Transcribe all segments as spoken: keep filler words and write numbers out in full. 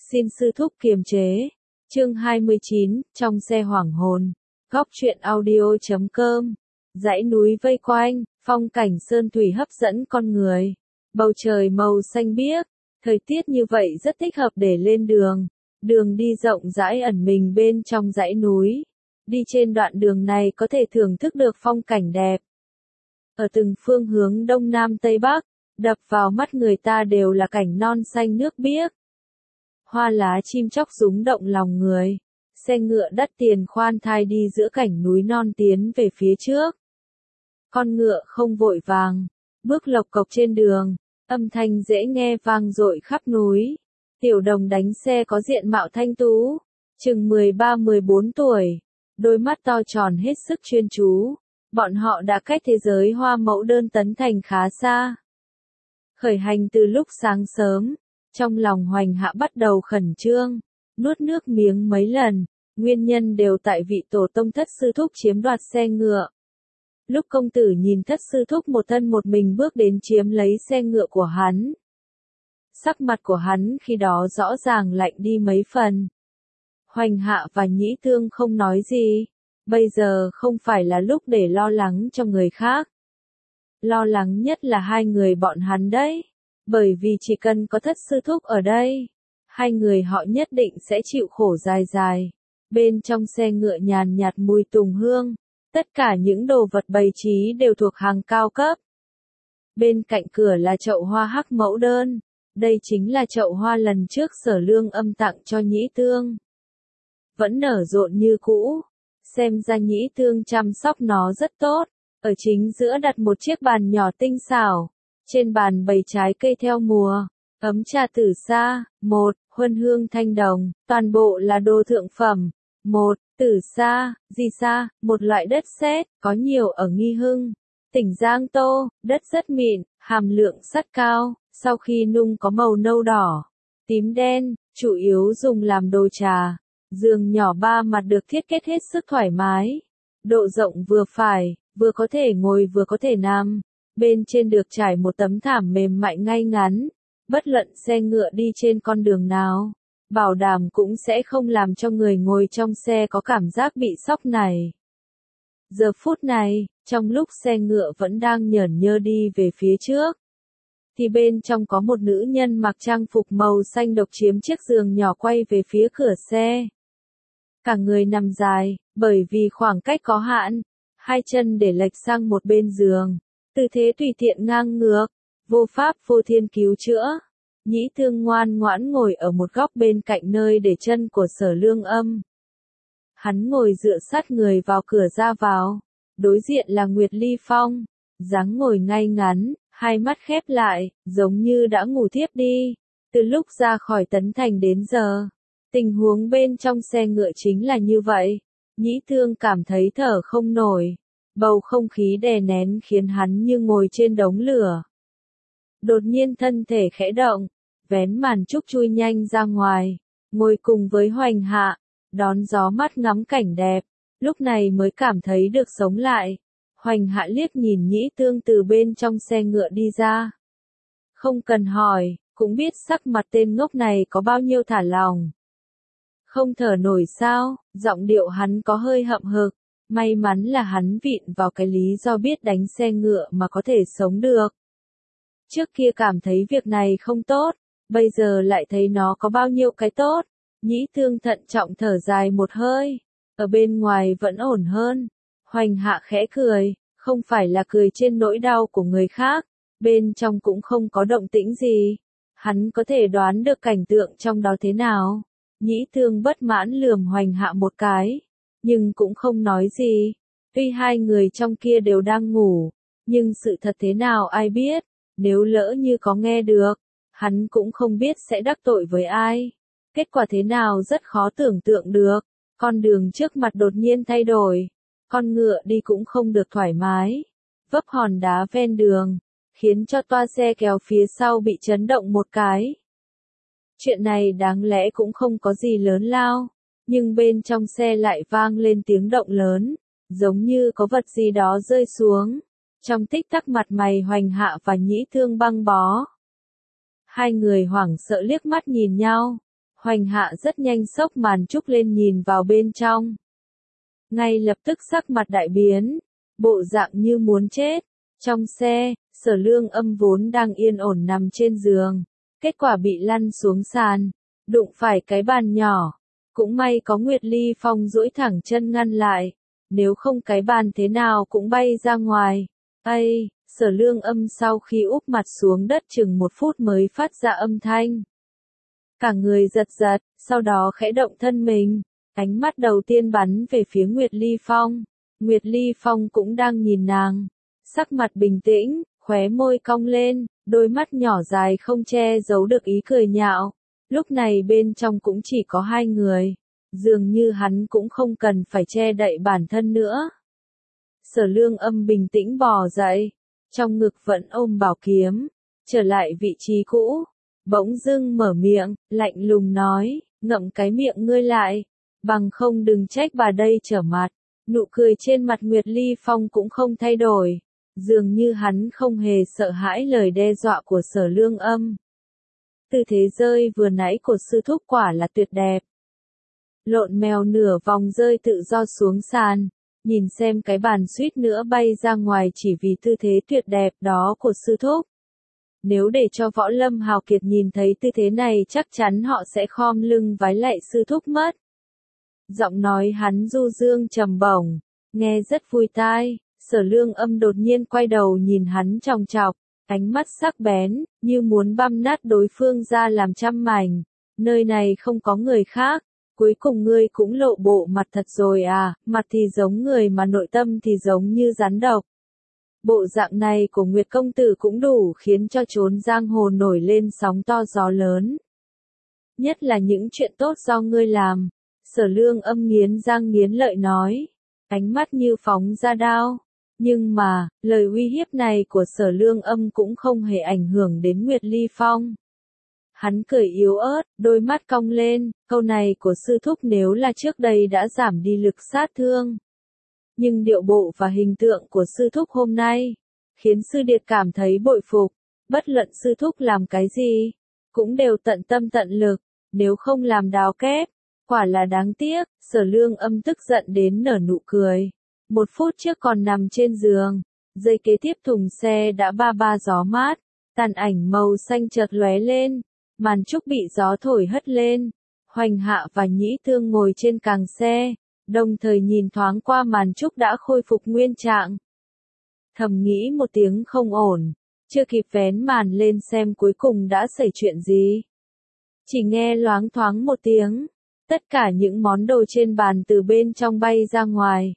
Xin sư thúc kiềm chế. Chương hai mươi chín, trong xe hoảng hồn. Góc truyện audio chấm com. Dãy núi vây quanh, phong cảnh sơn thủy hấp dẫn con người. Bầu trời màu xanh biếc, thời tiết như vậy rất thích hợp để lên đường. Đường đi rộng rãi ẩn mình bên trong dãy núi. Đi trên đoạn đường này có thể thưởng thức được phong cảnh đẹp. Ở từng phương hướng đông nam tây bắc, đập vào mắt người ta đều là cảnh non xanh nước biếc. Hoa lá chim chóc rúng động lòng người. Xe ngựa đắt tiền khoan thai đi giữa cảnh núi non tiến về phía trước. Con ngựa không vội vàng, bước lộc cộc trên đường, âm thanh dễ nghe vang dội khắp núi. Tiểu đồng đánh xe có diện mạo thanh tú, chừng mười ba mười bốn tuổi, đôi mắt to tròn hết sức chuyên chú. Bọn họ đã cách thế giới hoa mẫu đơn tấn thành khá xa. Khởi hành từ lúc sáng sớm, trong lòng Hoành Hạ bắt đầu khẩn trương, nuốt nước miếng mấy lần, nguyên nhân đều tại vị tổ tông thất sư thúc chiếm đoạt xe ngựa. Lúc công tử nhìn thất sư thúc một thân một mình bước đến chiếm lấy xe ngựa của hắn. Sắc mặt của hắn khi đó rõ ràng lạnh đi mấy phần. Hoành Hạ và Nhĩ Tương không nói gì, bây giờ không phải là lúc để lo lắng cho người khác. Lo lắng nhất là hai người bọn hắn đấy. Bởi vì chỉ cần có thất sư thúc ở đây, hai người họ nhất định sẽ chịu khổ dài dài. Bên trong xe ngựa nhàn nhạt mùi tùng hương, tất cả những đồ vật bày trí đều thuộc hàng cao cấp. Bên cạnh cửa là chậu hoa hắc mẫu đơn, đây chính là chậu hoa lần trước Sở Lương Âm tặng cho Nhĩ Tương. Vẫn nở rộn như cũ, xem ra Nhĩ Tương chăm sóc nó rất tốt. Ở chính giữa đặt một chiếc bàn nhỏ tinh xảo. Trên bàn bày trái cây theo mùa, ấm trà tử sa, một, huân hương thanh đồng, toàn bộ là đồ thượng phẩm. Một, tử sa, gì sa, một loại đất sét, có nhiều ở Nghi Hưng, tỉnh Giang Tô, đất rất mịn, hàm lượng sắt cao, sau khi nung có màu nâu đỏ, tím đen, chủ yếu dùng làm đồ trà. Giường nhỏ ba mặt được thiết kế hết sức thoải mái, độ rộng vừa phải, vừa có thể ngồi vừa có thể nằm. Bên trên được trải một tấm thảm mềm mại ngay ngắn, bất luận xe ngựa đi trên con đường nào, bảo đảm cũng sẽ không làm cho người ngồi trong xe có cảm giác bị sóc này. Giờ phút này, trong lúc xe ngựa vẫn đang nhởn nhơ đi về phía trước, thì bên trong có một nữ nhân mặc trang phục màu xanh độc chiếm chiếc giường nhỏ quay về phía cửa xe. Cả người nằm dài, bởi vì khoảng cách có hạn, hai chân để lệch sang một bên giường. Tư thế tùy tiện ngang ngược, vô pháp vô thiên cứu chữa. Nhĩ Tương ngoan ngoãn ngồi ở một góc bên cạnh nơi để chân của Sở Lương Âm. Hắn ngồi dựa sát người vào cửa ra vào, đối diện là Nguyệt Ly Phong, dáng ngồi ngay ngắn, hai mắt khép lại, giống như đã ngủ thiếp đi. Từ lúc ra khỏi Tấn Thành đến giờ, tình huống bên trong xe ngựa chính là như vậy. Nhĩ Tương cảm thấy thở không nổi. Bầu không khí đè nén khiến hắn như ngồi trên đống lửa. Đột nhiên thân thể khẽ động, vén màn trúc chui nhanh ra ngoài, ngồi cùng với Hoành Hạ, đón gió mát ngắm cảnh đẹp, lúc này mới cảm thấy được sống lại. Hoành Hạ liếc nhìn Nhĩ Tương từ bên trong xe ngựa đi ra. Không cần hỏi, cũng biết sắc mặt tên ngốc này có bao nhiêu thả lòng. Không thở nổi sao, giọng điệu hắn có hơi hậm hực. May mắn là hắn vịn vào cái lý do biết đánh xe ngựa mà có thể sống được. Trước kia cảm thấy việc này không tốt, bây giờ lại thấy nó có bao nhiêu cái tốt. Nhĩ Tương thận trọng thở dài một hơi, ở bên ngoài vẫn ổn hơn. Hoành Hạ khẽ cười, không phải là cười trên nỗi đau của người khác, bên trong cũng không có động tĩnh gì. Hắn có thể đoán được cảnh tượng trong đó thế nào. Nhĩ Tương bất mãn lườm Hoành Hạ một cái. Nhưng cũng không nói gì. Tuy hai người trong kia đều đang ngủ, nhưng sự thật thế nào ai biết, nếu lỡ như có nghe được, hắn cũng không biết sẽ đắc tội với ai. Kết quả thế nào rất khó tưởng tượng được, con đường trước mặt đột nhiên thay đổi, con ngựa đi cũng không được thoải mái, vấp hòn đá ven đường, khiến cho toa xe kéo phía sau bị chấn động một cái. Chuyện này đáng lẽ cũng không có gì lớn lao. Nhưng bên trong xe lại vang lên tiếng động lớn, giống như có vật gì đó rơi xuống. Trong tích tắc mặt mày Hoành Hạ và Nhĩ Tương băng bó. Hai người hoảng sợ liếc mắt nhìn nhau. Hoành Hạ rất nhanh xốc màn trúc lên nhìn vào bên trong. Ngay lập tức sắc mặt đại biến, bộ dạng như muốn chết. Trong xe, Sở Lương Âm vốn đang yên ổn nằm trên giường, kết quả bị lăn xuống sàn, đụng phải cái bàn nhỏ. Cũng may có Nguyệt Ly Phong duỗi thẳng chân ngăn lại, nếu không cái bàn thế nào cũng bay ra ngoài. Ây, Sở Lương Âm sau khi úp mặt xuống đất chừng một phút mới phát ra âm thanh. Cả người giật giật, sau đó khẽ động thân mình, ánh mắt đầu tiên bắn về phía Nguyệt Ly Phong. Nguyệt Ly Phong cũng đang nhìn nàng, sắc mặt bình tĩnh, khóe môi cong lên, đôi mắt nhỏ dài không che giấu được ý cười nhạo. Lúc này bên trong cũng chỉ có hai người, dường như hắn cũng không cần phải che đậy bản thân nữa. Sở Lương Âm bình tĩnh bò dậy, trong ngực vẫn ôm bảo kiếm, trở lại vị trí cũ, bỗng dưng mở miệng, lạnh lùng nói, ngậm cái miệng ngươi lại, bằng không đừng trách bà đây trở mặt. Nụ cười trên mặt Nguyệt Ly Phong cũng không thay đổi, dường như hắn không hề sợ hãi lời đe dọa của Sở Lương Âm. Tư thế rơi vừa nãy của sư thúc quả là tuyệt đẹp. Lộn mèo nửa vòng rơi tự do xuống sàn, nhìn xem cái bàn suýt nữa bay ra ngoài chỉ vì tư thế tuyệt đẹp đó của sư thúc. Nếu để cho Võ Lâm hào kiệt nhìn thấy tư thế này chắc chắn họ sẽ khom lưng vái lạy sư thúc mất. Giọng nói hắn du dương trầm bổng, nghe rất vui tai. Sở Lương Âm đột nhiên quay đầu nhìn hắn chòng chọc, ánh mắt sắc bén, như muốn băm nát đối phương ra làm trăm mảnh. Nơi này không có người khác, cuối cùng ngươi cũng lộ bộ mặt thật rồi à, mặt thì giống người mà nội tâm thì giống như rắn độc. Bộ dạng này của Nguyệt công tử cũng đủ khiến cho chốn giang hồ nổi lên sóng to gió lớn. Nhất là những chuyện tốt do ngươi làm. Sở Lương Âm nghiến răng nghiến lợi nói, ánh mắt như phóng ra đao. Nhưng mà, lời uy hiếp này của Sở Lương Âm cũng không hề ảnh hưởng đến Nguyệt Ly Phong. Hắn cười yếu ớt, đôi mắt cong lên, câu này của sư thúc nếu là trước đây đã giảm đi lực sát thương. Nhưng điệu bộ và hình tượng của sư thúc hôm nay, khiến sư điệt cảm thấy bội phục, bất luận sư thúc làm cái gì, cũng đều tận tâm tận lực, nếu không làm đào kép, quả là đáng tiếc. Sở Lương Âm tức giận đến nở nụ cười. Một phút trước còn nằm trên giường, giây kế tiếp thùng xe đã ba ba gió mát, tàn ảnh màu xanh chợt lóe lên, màn trúc bị gió thổi hất lên. Hoành Hạ và Nhĩ Thương ngồi trên càng xe, đồng thời nhìn thoáng qua màn trúc đã khôi phục nguyên trạng. Thầm nghĩ một tiếng không ổn, chưa kịp vén màn lên xem cuối cùng đã xảy chuyện gì. Chỉ nghe loáng thoáng một tiếng, tất cả những món đồ trên bàn từ bên trong bay ra ngoài.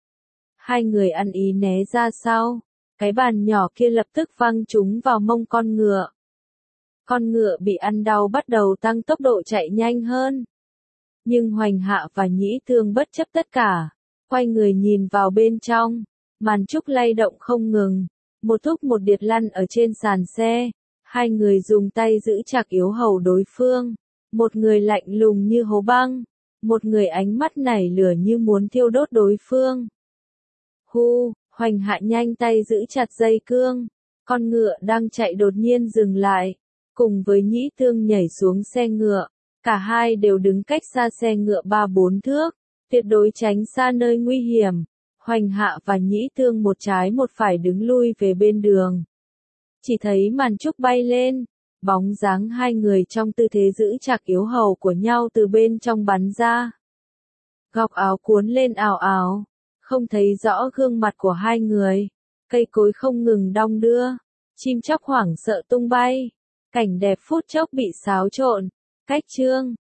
Hai người ăn ý né ra sau, cái bàn nhỏ kia lập tức văng trúng vào mông con ngựa. Con ngựa bị ăn đau bắt đầu tăng tốc độ chạy nhanh hơn. Nhưng Hoành Hạ và Nhĩ Thương bất chấp tất cả, quay người nhìn vào bên trong, màn trúc lay động không ngừng, một thúc một điệt lăn ở trên sàn xe, hai người dùng tay giữ chặt yếu hầu đối phương, một người lạnh lùng như hố băng, một người ánh mắt nảy lửa như muốn thiêu đốt đối phương. Hu, Hoành Hạ nhanh tay giữ chặt dây cương, con ngựa đang chạy đột nhiên dừng lại, cùng với Nhĩ Thương nhảy xuống xe ngựa, cả hai đều đứng cách xa xe ngựa ba bốn thước, tuyệt đối tránh xa nơi nguy hiểm. Hoành Hạ và Nhĩ Thương một trái một phải đứng lui về bên đường. Chỉ thấy màn trúc bay lên, bóng dáng hai người trong tư thế giữ chặt yếu hầu của nhau từ bên trong bắn ra. Gọc áo cuốn lên ào ào, không thấy rõ gương mặt của hai người, cây cối không ngừng đong đưa, chim chóc hoảng sợ tung bay, cảnh đẹp phút chốc bị xáo trộn. Cách chương